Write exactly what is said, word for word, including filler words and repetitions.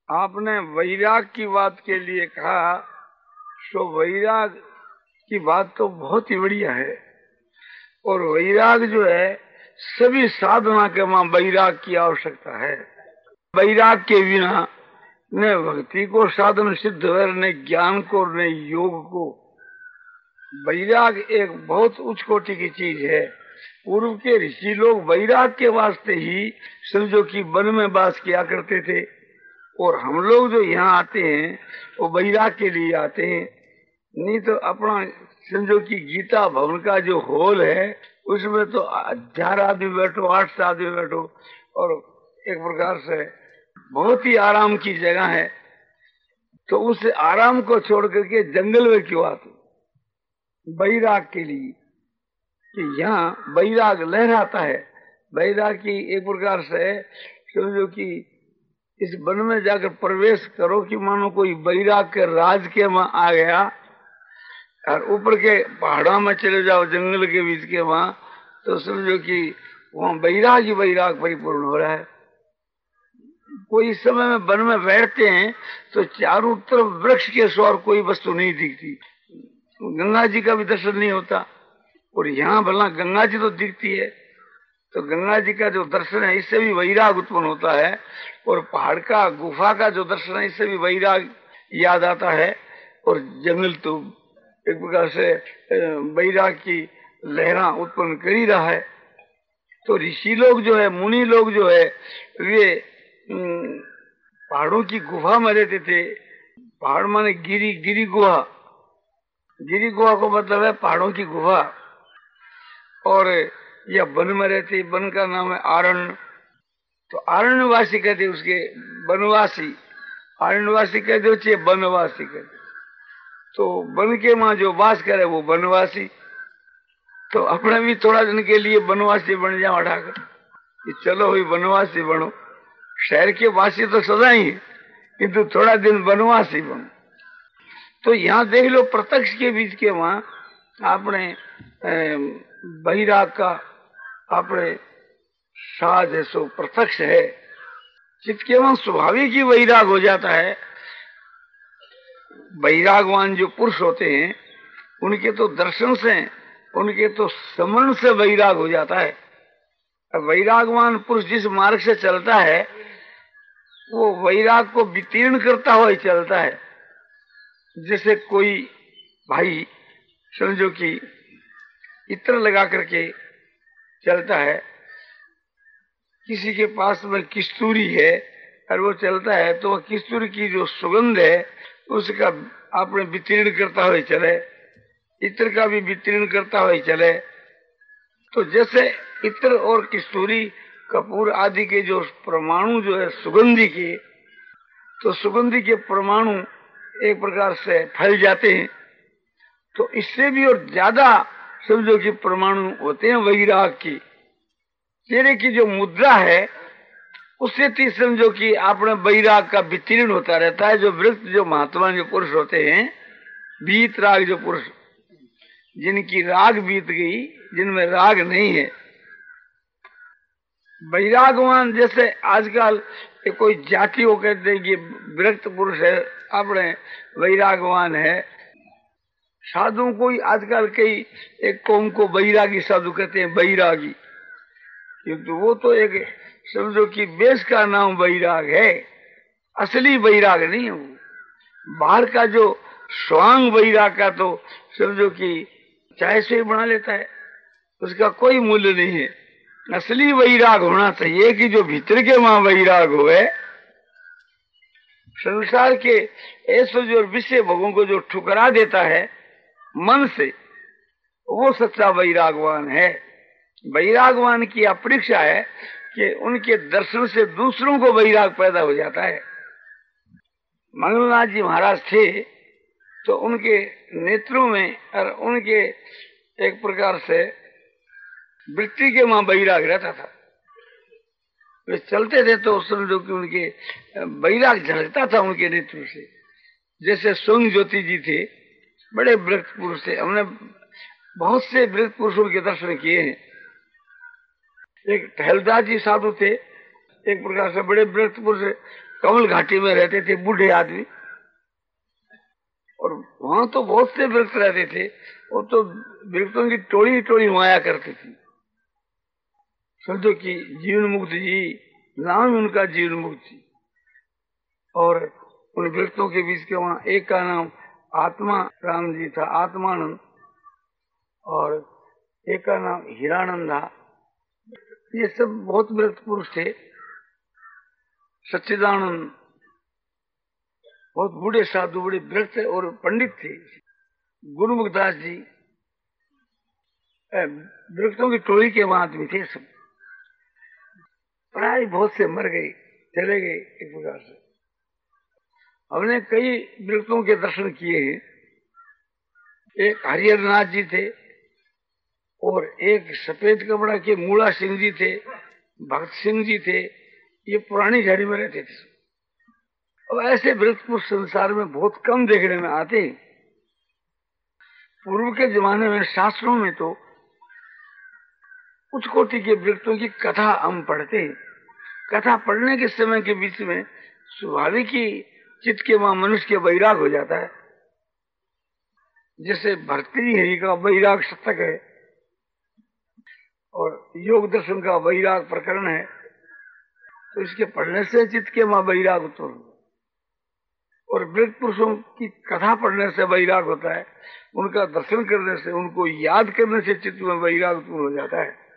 आपने वैराग की बात के लिए कहा, तो वैराग की बात तो बहुत ही बढ़िया है। और वैराग जो है सभी साधना के वहां वैराग की आवश्यकता है। वैराग के बिना न भक्ति को साधन सिद्ध है, न ज्ञान को, न योग को। वैराग एक बहुत उच्च कोटि की चीज है। पूर्व के ऋषि लोग वैराग के वास्ते ही समझो कि वन में वास किया करते थे, और हम लोग जो यहाँ आते हैं वो वैराग के लिए आते हैं। नहीं तो अपना समझो कि गीता भवन का जो हॉल है उसमें तो हजार आदमी बैठो, आठ आदमी बैठो, और एक प्रकार से बहुत ही आराम की जगह है। तो उस आराम को छोड़ करके जंगल में क्यों आते? वैराग के लिए, कि यहाँ वैराग लहराता है। वैराग की एक प्रकार से समझो कि इस वन में जाकर प्रवेश करो कि मानो कोई वैराग के राज के वहां आ गया, और ऊपर के पहाड़ों में चले जाओ, जंगल के बीच के वहां, तो समझो कि वहां वैराग ही वैराग परिपूर्ण हो रहा है। कोई इस समय में वन में बैठते हैं तो चारों तरफ वृक्ष के सौ और कोई वस्तु नहीं दिखती, गंगा जी का भी दर्शन नहीं होता। और यहाँ भला गंगा जी तो दिखती है, तो गंगा जी का जो दर्शन है इससे भी वैराग उत्पन्न होता है। और पहाड़ का गुफा का जो दर्शन है इससे भी वैराग याद आता है। और जंगल तो एक प्रकार से वैराग की लहरा उत्पन्न कर ही रहा है। तो ऋषि लोग जो है, मुनि लोग जो है, वे पहाड़ों की गुफा में रहते थे। पहाड़ माने गिरी, गिरी गुहा। गिरी गुहा को मतलब है पहाड़ों की गुफा। और या वन में रहते, वन का नाम है आरण्य। तो आरण्यवासी कहते उसके, वनवासी। आरण्यवासी कहते उसे वनवासी कहते। तो वन के वहां जो वास करे वो वनवासी। तो अपने भी थोड़ा दिन के लिए वनवासी बन जाओ हटाकर कि चलो ही वनवासी बनो। शहर के वासी तो सदा ही है, किंतु थोड़ा दिन वनवासी बनो। तो यहाँ देख लो, प्रत्यक्ष के बीच के वहां आपने वैराग का अपने साज है सो प्रत्यक्ष है। चित्त के वहां स्वाभाविक ही वैराग हो जाता है। वैरागवान जो पुरुष होते हैं उनके तो दर्शन से, उनके तो स्मरण से वैराग हो जाता है। वैरागवान पुरुष जिस मार्ग से चलता है वो वैराग को वितीर्ण करता हुआ ही चलता है। जैसे कोई भाई समझो कि इत्र लगा करके चलता है, किसी के पास में किस्तूरी है और वो चलता है, तो वह किस्तूरी की जो सुगंध है उसका आपने वितीर्ण करता हुए चले, इत्र का भी वितीर्ण करता हुए चले। तो जैसे इत्र और किस्तूरी, कपूर आदि के जो परमाणु जो है सुगंधी के, तो सुगंधी के परमाणु एक प्रकार से फैल जाते हैं। तो इससे भी और ज्यादा समझो कि परमाणु होते हैं वैराग की। चेहरे की जो मुद्रा है उससे भी समझो कि आपने वैराग का वितीर्ण होता रहता है। जो वृत्त, जो महात्मा, जो पुरुष होते हैं, बीत राग जो पुरुष, जिनकी राग बीत गई, जिनमें राग नहीं है, वैरागवान। जैसे आजकल कोई जाति को कहते हैं कि विरक्त पुरुष है, अपने वैरागवान है। साधुओं को आजकल कई एक कौम को वैरागी साधु कहते हैं, वैरागी, क्योंकि वो तो एक समझो कि वेश का नाम वैराग है, असली वैराग नहीं है वो। बाहर का जो स्वांग वैराग का तो समझो कि चाहे से ही बना लेता है, उसका कोई मूल्य नहीं है। असली वैराग होना चाहिए कि जो भीतर के वहां वैराग होए। संसार के ऐसे जो विषय भोगों को जो ठुकरा देता है मन से, वो सच्चा वैरागवान है। वैरागवान की अपेक्षा है कि उनके दर्शन से दूसरों को वैराग पैदा हो जाता है। मंगलनाथ जी महाराज थे तो उनके नेत्रों में और उनके एक प्रकार से वृत्ति के वहां वैराग रहता था। वे चलते थे तो समझो कि उनके वैराग झलकता था उनके नेत्रों से। जैसे सोंग ज्योति जी थे, बड़े वृत्त पुरुष थे। हमने बहुत से वृत्त पुरुषों के दर्शन किए हैं। एक टहलदास जी साधु थे, एक प्रकार से बड़े वृत्त पुरुष, कमल घाटी में रहते थे बूढ़े आदमी, और वहां तो बहुत से वृक्ष रहते थे, वो तो वृक्षों की टोली टोली आया करती थी। समझो कि जीवन मुक्त जी नाम ही उनका जीवन मुक्त जी। और उन वृक्षों के बीच के वहां एक का नाम आत्मा राम जी था, आत्मानंद, और एक का नाम हीरानंद था। ये सब बहुत वृक्ष पुरुष थे। सच्चिदानंद बहुत बूढ़े साधु, बड़े वृक्ष थे और पंडित थे। गुरुमुखदास जी वृक्षों की टोली के वहां आदमी थे सब। प्राय बहुत से मर गए, चले गए एक प्रकार से। हमने कई वृक्षों के दर्शन किए हैं। एक हरिहरनाथ जी थे और एक सफेद कपड़ा के मूला सिंह जी थे, भक्त सिंह जी थे। ये पुरानी झाड़ी में रहते थे। और ऐसे वृक्ष पुरुष संसार में बहुत कम देखने में आते। पूर्व के जमाने में शास्त्रों में तो उच्च कोटि के वृक्षों की कथा हम पढ़ते हैं। कथा पढ़ने के समय के बीच में स्वाभाविक ही चित्त के वहां मनुष्य के वैराग हो जाता है। जैसे भर्तृहरि का वैराग शतक है और योग दर्शन का वैराग प्रकरण है, तो इसके पढ़ने से चित्त के वहां वैराग उत्पन्न होता है। और वृक्ष पुरुषों की कथा पढ़ने से वैराग होता है, उनका दर्शन करने से, उनको याद करने से चित्त में वैराग उत्पन्न हो जाता है।